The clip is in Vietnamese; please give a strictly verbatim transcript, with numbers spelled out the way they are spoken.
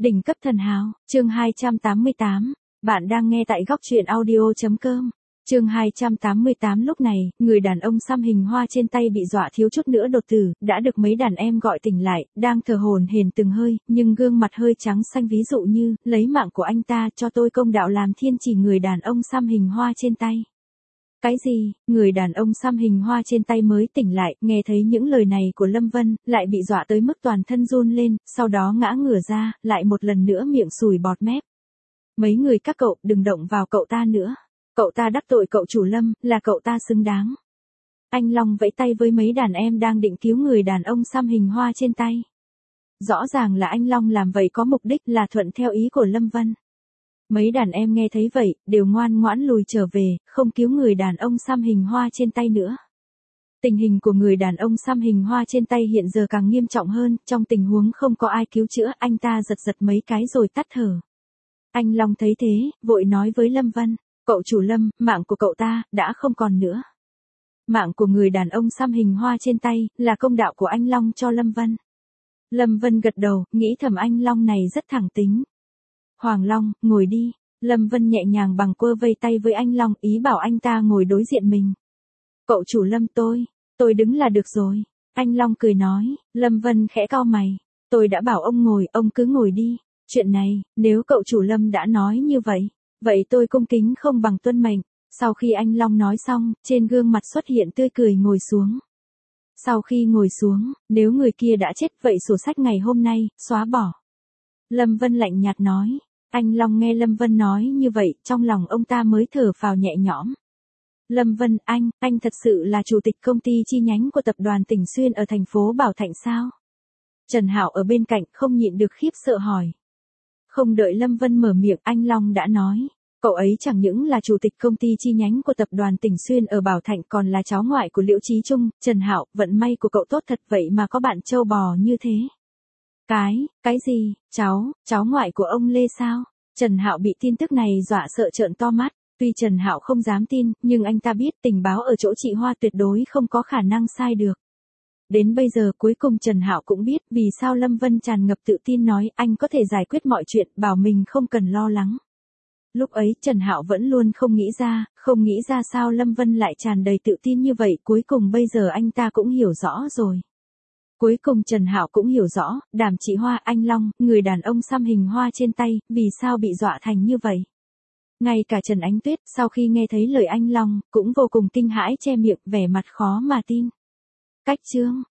Đỉnh cấp thần hào, chương hai trăm tám mươi tám. Bạn đang nghe tại góc truyện audio.com. Chương hai trăm tám mươi tám. Lúc này, người đàn ông xăm hình hoa trên tay bị dọa thiếu chút nữa đột tử, đã được mấy đàn em gọi tỉnh lại, đang thở hổn hển từng hơi, nhưng gương mặt hơi trắng xanh, ví dụ như, lấy mạng của anh ta cho tôi công đạo làm thiên chỉ. Người đàn ông xăm hình hoa trên tay. Cái gì? Người đàn ông xăm hình hoa trên tay mới tỉnh lại, nghe thấy những lời này của Lâm Vân, lại bị dọa tới mức toàn thân run lên, sau đó ngã ngửa ra, lại một lần nữa miệng sùi bọt mép. Mấy người các cậu, đừng động vào cậu ta nữa. Cậu ta đắc tội cậu chủ Lâm, là cậu ta xứng đáng. Anh Long vẫy tay với mấy đàn em đang định cứu người đàn ông xăm hình hoa trên tay. Rõ ràng là anh Long làm vậy có mục đích là thuận theo ý của Lâm Vân. Mấy đàn em nghe thấy vậy, đều ngoan ngoãn lùi trở về, không cứu người đàn ông xăm hình hoa trên tay nữa. Tình hình của người đàn ông xăm hình hoa trên tay hiện giờ càng nghiêm trọng hơn, trong tình huống không có ai cứu chữa, anh ta giật giật mấy cái rồi tắt thở. Anh Long thấy thế, vội nói với Lâm Vân, cậu chủ Lâm, mạng của cậu ta, đã không còn nữa. Mạng của người đàn ông xăm hình hoa trên tay, là công đạo của anh Long cho Lâm Vân. Lâm Vân gật đầu, nghĩ thầm anh Long này rất thẳng tính. Hoàng Long, ngồi đi. Lâm Vân nhẹ nhàng bằng quơ vây tay với anh Long, ý bảo anh ta ngồi đối diện mình. Cậu chủ Lâm, tôi, tôi đứng là được rồi. Anh Long cười nói. Lâm Vân khẽ cau mày. Tôi đã bảo ông ngồi, ông cứ ngồi đi. Chuyện này, nếu cậu chủ Lâm đã nói như vậy, vậy tôi cung kính không bằng tuân mệnh. Sau khi anh Long nói xong, trên gương mặt xuất hiện tươi cười, ngồi xuống. Sau khi ngồi xuống, nếu người kia đã chết vậy sổ sách ngày hôm nay, xóa bỏ. Lâm Vân lạnh nhạt nói. Anh Long nghe Lâm Vân nói như vậy, trong lòng ông ta mới thở phào nhẹ nhõm. Lâm Vân, anh, anh thật sự là chủ tịch công ty chi nhánh của tập đoàn Tỉnh Xuyên ở thành phố Bảo Thạnh sao? Trần Hạo ở bên cạnh không nhịn được khiếp sợ hỏi. Không đợi Lâm Vân mở miệng, anh Long đã nói. Cậu ấy chẳng những là chủ tịch công ty chi nhánh của tập đoàn Tỉnh Xuyên ở Bảo Thạnh, còn là cháu ngoại của Liễu Chí Trung. Trần Hạo, vận may của cậu tốt thật vậy mà có bạn trâu bò như thế. Cái, cái gì, cháu, cháu ngoại của ông Lê sao? Trần Hạo bị tin tức này dọa sợ trợn to mắt, tuy Trần Hạo không dám tin, nhưng anh ta biết tình báo ở chỗ chị Hoa tuyệt đối không có khả năng sai được. Đến bây giờ cuối cùng Trần Hạo cũng biết vì sao Lâm Vân tràn ngập tự tin nói anh có thể giải quyết mọi chuyện, bảo mình không cần lo lắng. Lúc ấy Trần Hạo vẫn luôn không nghĩ ra, không nghĩ ra sao Lâm Vân lại tràn đầy tự tin như vậy, cuối cùng bây giờ anh ta cũng hiểu rõ rồi. Cuối cùng Trần Hạo cũng hiểu rõ, Đàm chị Hoa, anh Long, người đàn ông xăm hình hoa trên tay, vì sao bị dọa thành như vậy. Ngay cả Trần Ánh Tuyết, sau khi nghe thấy lời anh Long, cũng vô cùng kinh hãi che miệng, vẻ mặt khó mà tin. Cách chương,